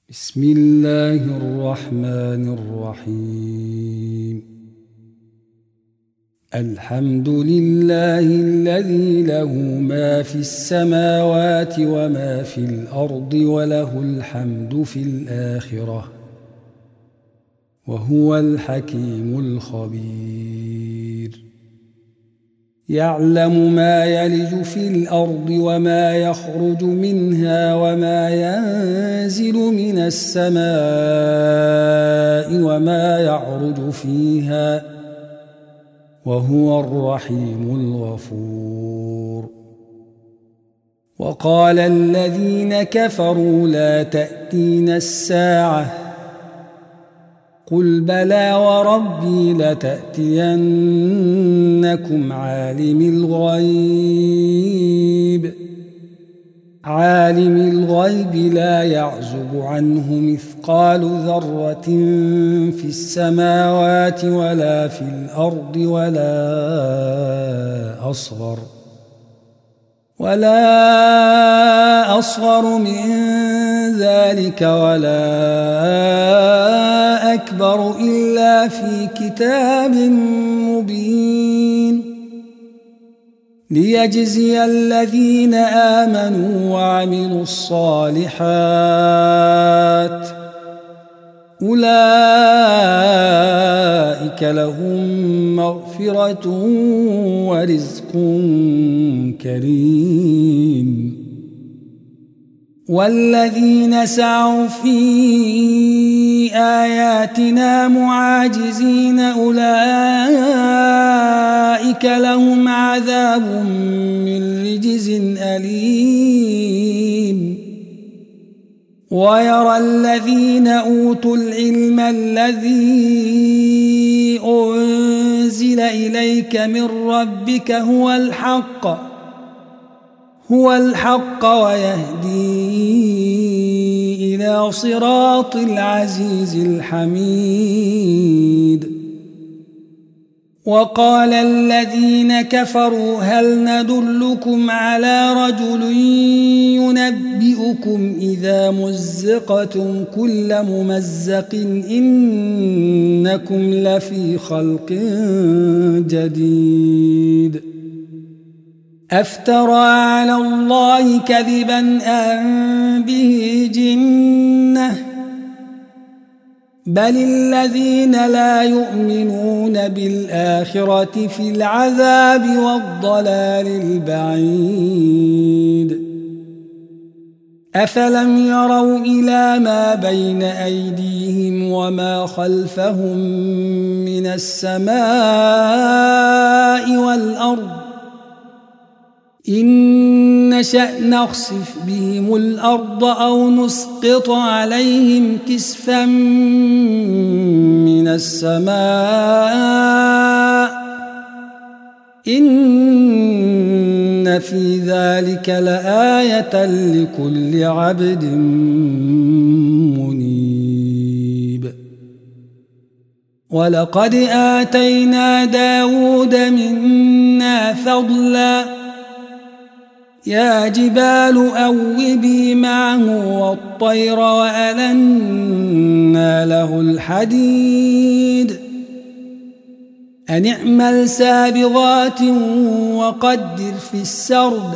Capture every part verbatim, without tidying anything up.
بسم الله الرحمن الرحيم. الحمد لله الذي له ما في السماوات وما في الأرض وله الحمد في الآخرة وهو الحكيم الخبير. يعلم ما يلج في الأرض وما يخرج منها وما ينزل من السماء وما يعرج فيها وهو الرحيم الغفور. وقال الذين كفروا لا تأتينا الساعة قل بلى وربي لتأتينكم عالم الغيب عالم الغيب لا يعزب عنه مثقال ذرة في السماوات ولا في الأرض ولا أصغر ولا أصغر من ذلك ولا أكبر إلا في كتاب مبين ليجزي الذين آمنوا وعملوا الصالحات أولئك لهم مغفرة ورزق كريم. والذين سعوا في آياتنا معاجزين أولئك لهم عذاب من رجز أليم. ويرى الذين أوتوا العلم الذي أنزل إليك من ربك هو الحق هو الحق ويهدي إلى صراط العزيز الحميد. وقال الذين كفروا هل ندلكم على رجل ينبئكم إذا مزقتم كل ممزق إنكم لفي خلق جديد أفترى على الله كذبا أم به جنة بل الذين لا يؤمنون بالآخرة في العذاب والضلال البعيد. أفلم يروا إلى ما بين أيديهم وما خلفهم من السماء والأرض إن نشأ نخسف بهم الأرض أو نسقط عليهم كسفا من السماء إن في ذلك لآية لكل عبد منيب. ولقد آتينا داود منا فضلا يا جبال أوبي معه والطير وألنا له الحديد أن اعمل سابغات وقدر في السرد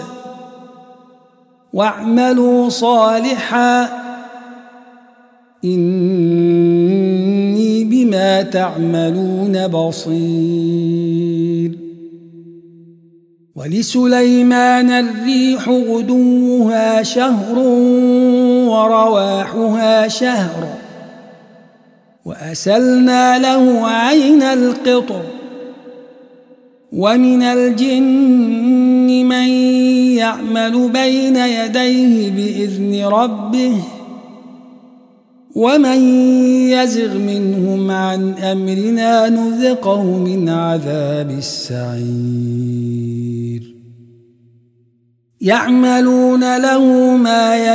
واعملوا صالحا إني بما تعملون بصير. ولسليمان الريح غدوها شهر ورواحها شهر وأسلنا له عين القطر ومن الجن من يعمل بين يديه بإذن ربه ومن يزغ منهم عن أمرنا نذقه من عذاب السعير. يعملون له ما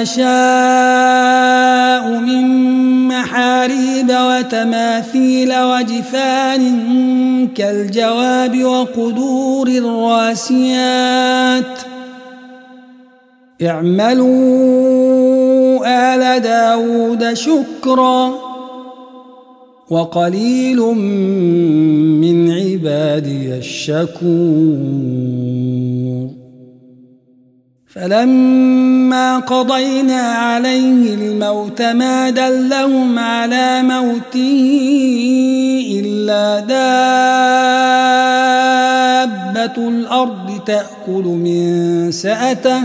يشاء من محاريب وتماثيل وجفان كالجواب وقدور الراسيات اعملوا آل داود شكرا وقليل من عبادي الشكور فلما قضينا عليه الموت ما دلهم على موته إلا دابة الأرض تأكل من سأته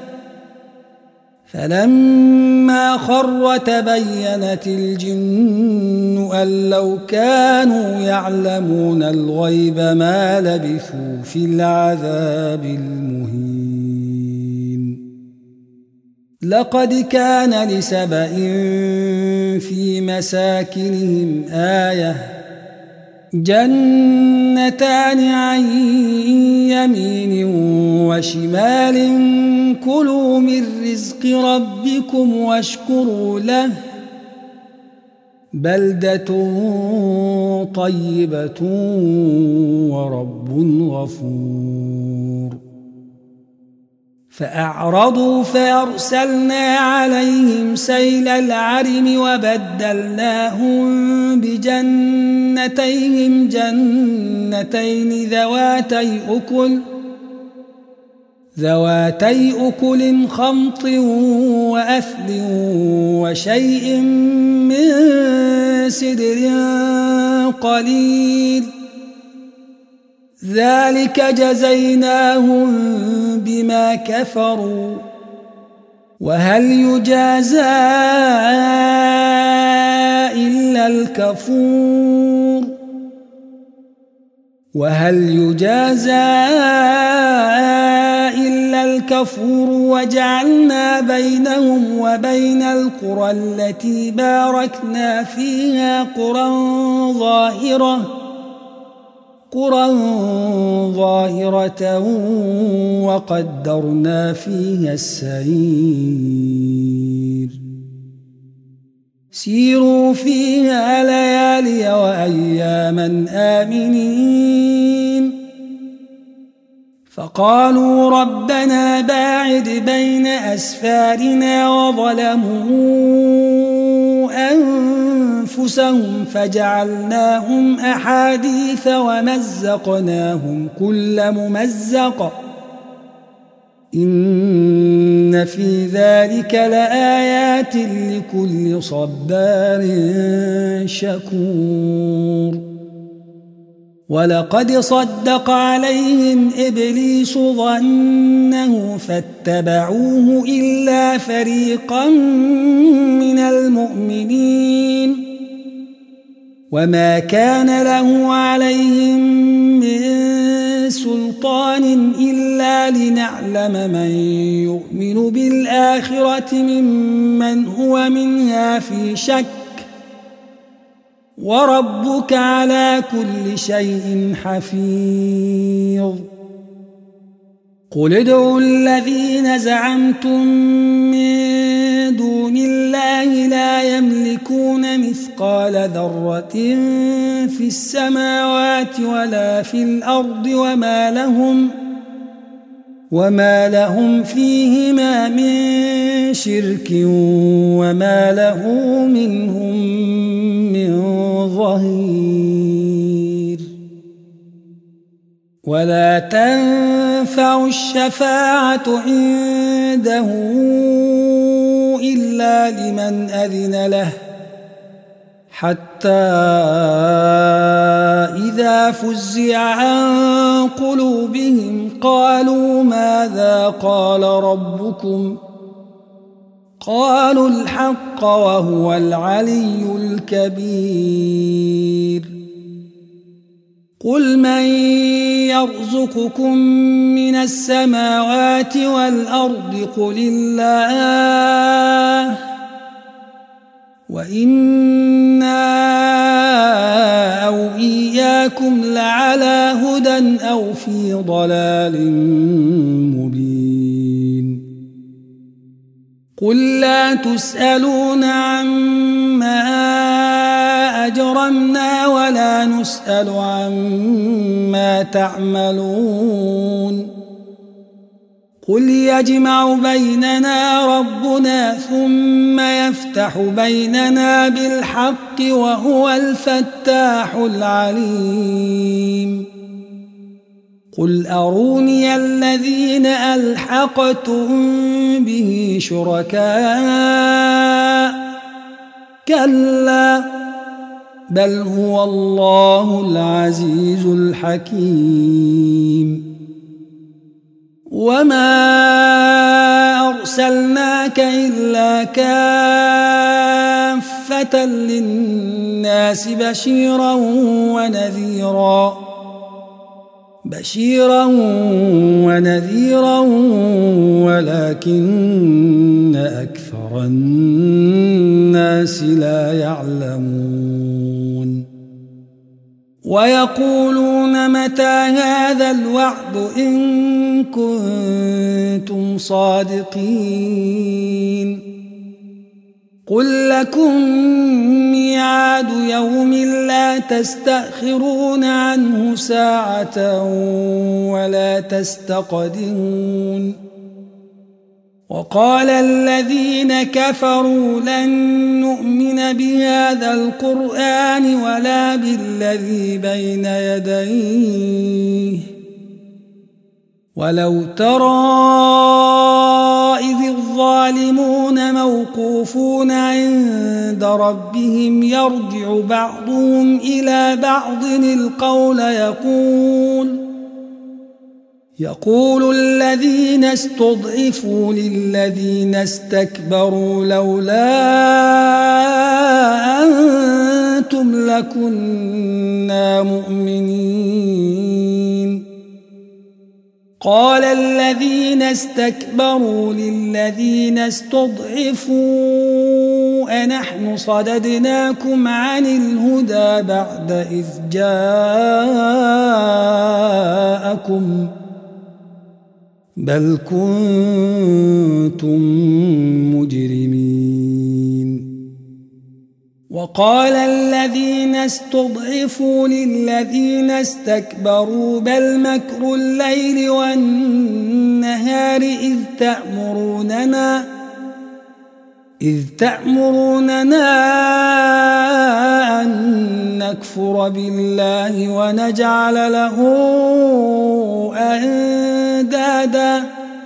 فلما خر تبينت الجن أن لو كانوا يعلمون الغيب ما لبثوا في العذاب المهين لقد كان لسبإ في مساكنهم آية جنتان عن يمين وشمال كلوا من رزق ربكم واشكروا له بلدة طيبة ورب غفور فأعرضوا فأرسلنا عليهم سيل العرم وبدلناهم بجنتيهم جنتين ذواتي أكل ذواتي أكل خمط وأثل وشيء من سدر قليل ذلك جزيناهم بما كفروا وهل يجازى إلا الكفور وهل يجازى إلا الكفور وجعلنا بينهم وبين القرى التي باركنا فيها قرى ظاهرة قرى ظاهرة وقدرنا فيها السير سيروا فيها ليالي وأياما آمنين فقالوا ربنا باعد بين أسفارنا وظلموا أنفسهم فجعلناهم أحاديث ومزقناهم كل ممزق إن في ذلك لآيات لكل صبار شكور ولقد صدق عليهم إبليس ظنه فاتبعوه إلا فريقا من المؤمنين وما كان له عليهم من سلطان إلا لنعلم من يؤمن بالآخرة ممن هو منها في شك وربك على كل شيء حفيظ قل ادعوا الذين زعمتم من دون الله لا يملكون مثقال ذرة في السماوات ولا في الأرض وما لهم وما لهم فيهما من شرك وما له منهم من ظهير ولا تنفع الشفاعة عنده إلا لمن أذن له حتى إذا فزع عن قلوبهم قالوا ماذا قال ربكم قالوا الحق وهو العلي الكبير قل من يرزقكم من السماوات والأرض قل الله وإنا أو إياكم لعلى هدى أو في ضلال مبين قل لا تسألون عما أجرمنا ولا نسأل عما تعملون قل يجمع بيننا ربنا ثم يفتح بيننا بالحق وهو الفتاح العليم قل أروني الذين ألحقتم به شركاء كلا بل هو الله العزيز الحكيم وما أرسلناك إلا كافة للناس بشيرا ونذيرا بشيرا ونذيرا ولكن أكثر الناس لا يعلمون ويقولون متى هذا الوعد إن كنتم صادقين قل لكم ميعاد يوم لا تستأخرون عنه ساعة ولا تستقدمون وقال الذين كفروا لن نؤمن بهذا القرآن ولا بالذي بين يديه ولو ترى إذ الظالمون موقوفون عند ربهم يرجع بعضهم إلى بعض القول يقول يقول الذين استضعفوا للذين استكبروا لولا أنتم لكنا مؤمنين قال الذين استكبروا للذين استضعفوا أنحن صددناكم عن الهدى بعد إذ جاءكم بل كنتم مجرمين وقال الذين استضعفوا للذين استكبروا بل مكر الليل والنهار إذ تأمروننا إذ تأمروننا أن نكفر بالله ونجعل له أندادا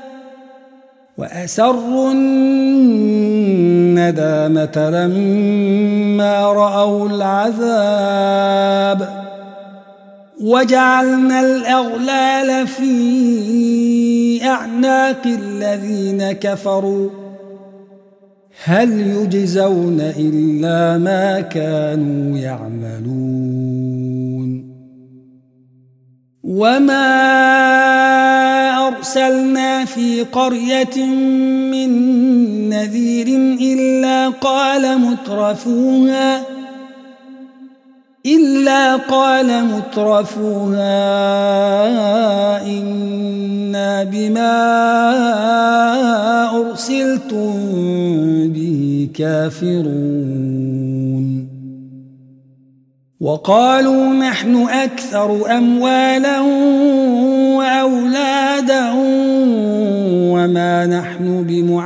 وأسروا الندامة لما رأوا العذاب وجعلنا الأغلال في أعناق الذين كفروا هل يجزون إلا ما كانوا يعملون وما أرسلنا في قرية من نذير إلا قال مترفوها إلا قال مترفوها إنا بما أرسلتم به كافرون وقالوا نحن أكثر أموالا وأولادا وما نحن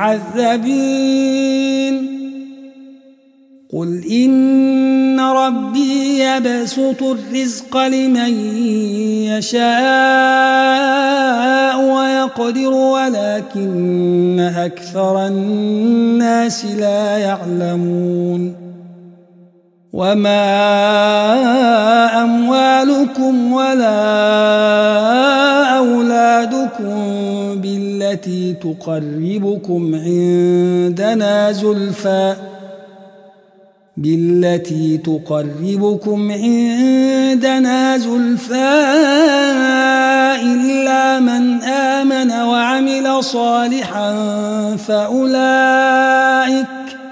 بمعذبين قل إن ربي يبسط الرزق لمن يشاء ويقدر ولكن أكثر الناس لا يعلمون وما أموالكم ولا أولادكم بالتي تقربكم عندنا زلفى بالتي تقربكم عندنا زلفى إلا من آمن وعمل صالحا فأولئك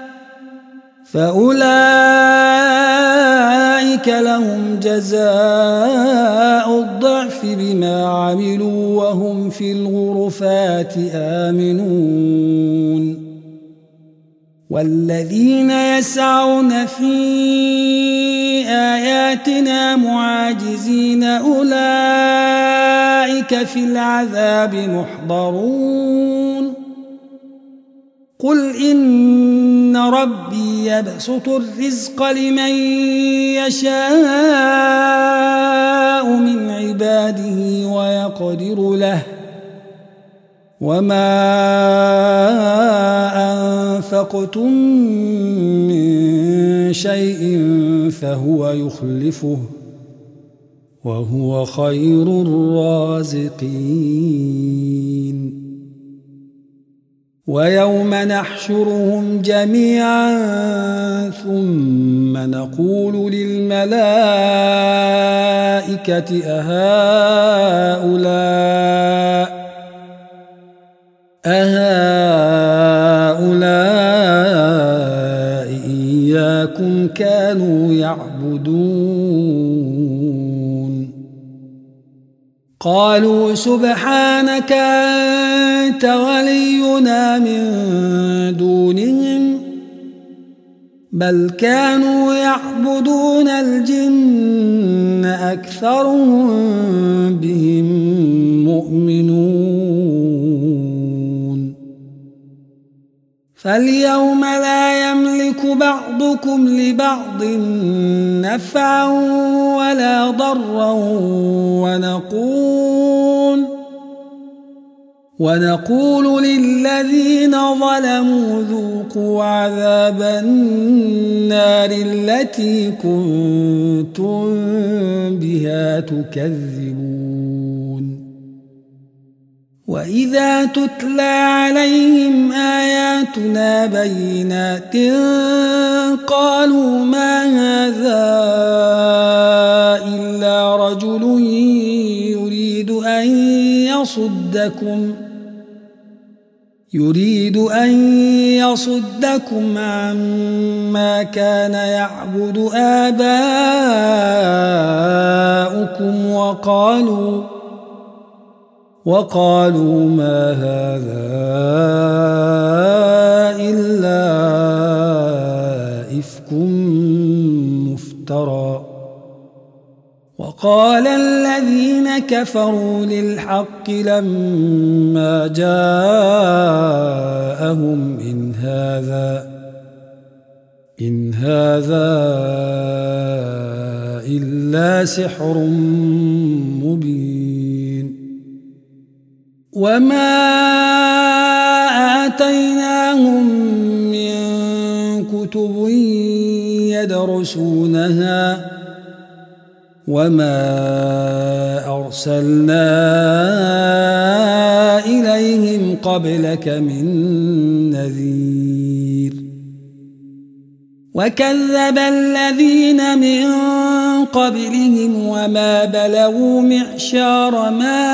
فأولئك لهم جزاء الضعف بما عملوا وهم في الغرفات آمنون والذين يسعون في آياتنا معاجزين أولئك في العذاب محضرون قل إن ربي يبسط الرزق لمن يشاء من عباده ويقدر له وما أنفقتم من شيء فهو يخلفه وهو خير الرازقين ويوم نحشرهم جميعا ثم نقول للملائكة أهؤلاء أهؤلاء إياكم كانوا يعبدون قالوا سبحانك أنت ولينا من دونهم بل كانوا يعبدون الجن أكثرهم بهم مؤمنون فاليوم لا يملك بعضكم لبعض نفعا ولا ضرا ونقول ونقول للذين ظلموا ذوقوا عذاب النار التي كنتم بها تكذبون وإذا تتلى عليهم آياتنا بينات قالوا ما هذا إلا رجل يريد أن يصدكم يريد أن يصدكم عما كان يعبد آباؤكم وقالوا وقالوا ما هذا إلا إفك مفترى وقال الذين كفروا للحق لما جاءهم إن هذا إن هذا إلا سحر مبين وما آتيناهم من كتب يدرسونها وما أرسلنا إليهم قبلك من نذير وكذب الذين من قبلهم وما بلغوا معشار ما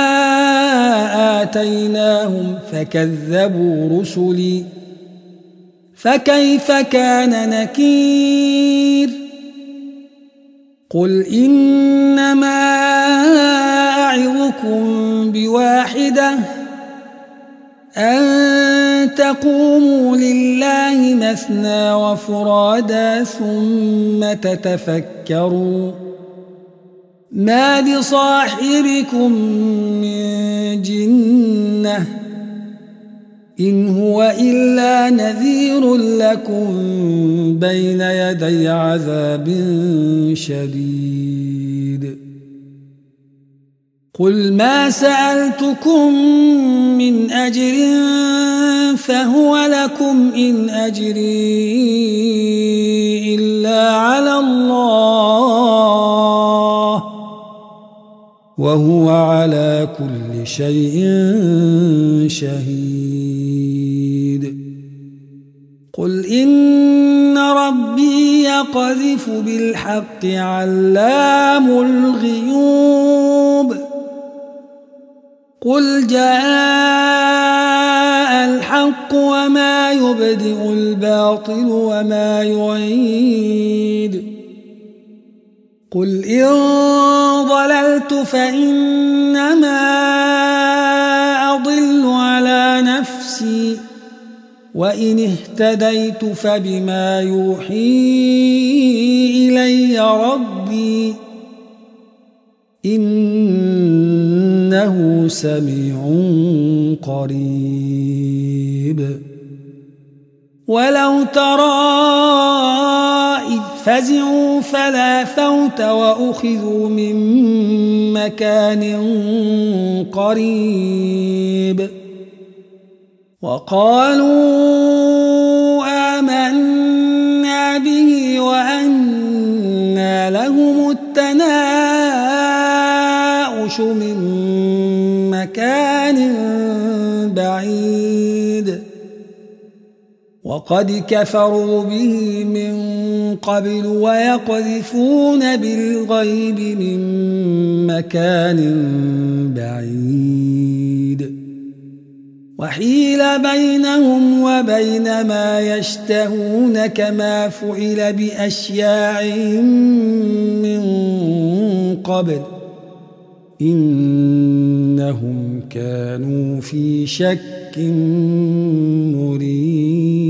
آتيناهم فكذبوا رسلي فكيف كان نكير قل إنما أعظكم بواحدة أن تقوموا لله مثنى وفرادا ثم تتفكروا ما بصاحبكم من جنة إن هو إلا نذير لكم بين يدي عذاب شديد قل ما سألتكم من أجر فهو لكم إن أجري إلا على الله وهو على كل شيء شهيد قل إن ربي يقذف بالحق علام الغيوب قل جاء الحق وما يبدئ الباطل وما يعيد قل إن ضللت فإنما أضل على نفسي وإن اهتديت فبما يوحي إلي ربي إنه سميع قريب. ولو ترى إذ فزعوا فلا فوت وأخذوا من مكان قريب وقالوا آمنا به وأنى لهم التناؤش من مكان بعيد وقد كفروا به من قبل ويقذفون بالغيب من مكان بعيد وحيل بينهم وبين ما يشتهون كما فعل بأشياعهم من قبل إنهم كانوا في شك مريب.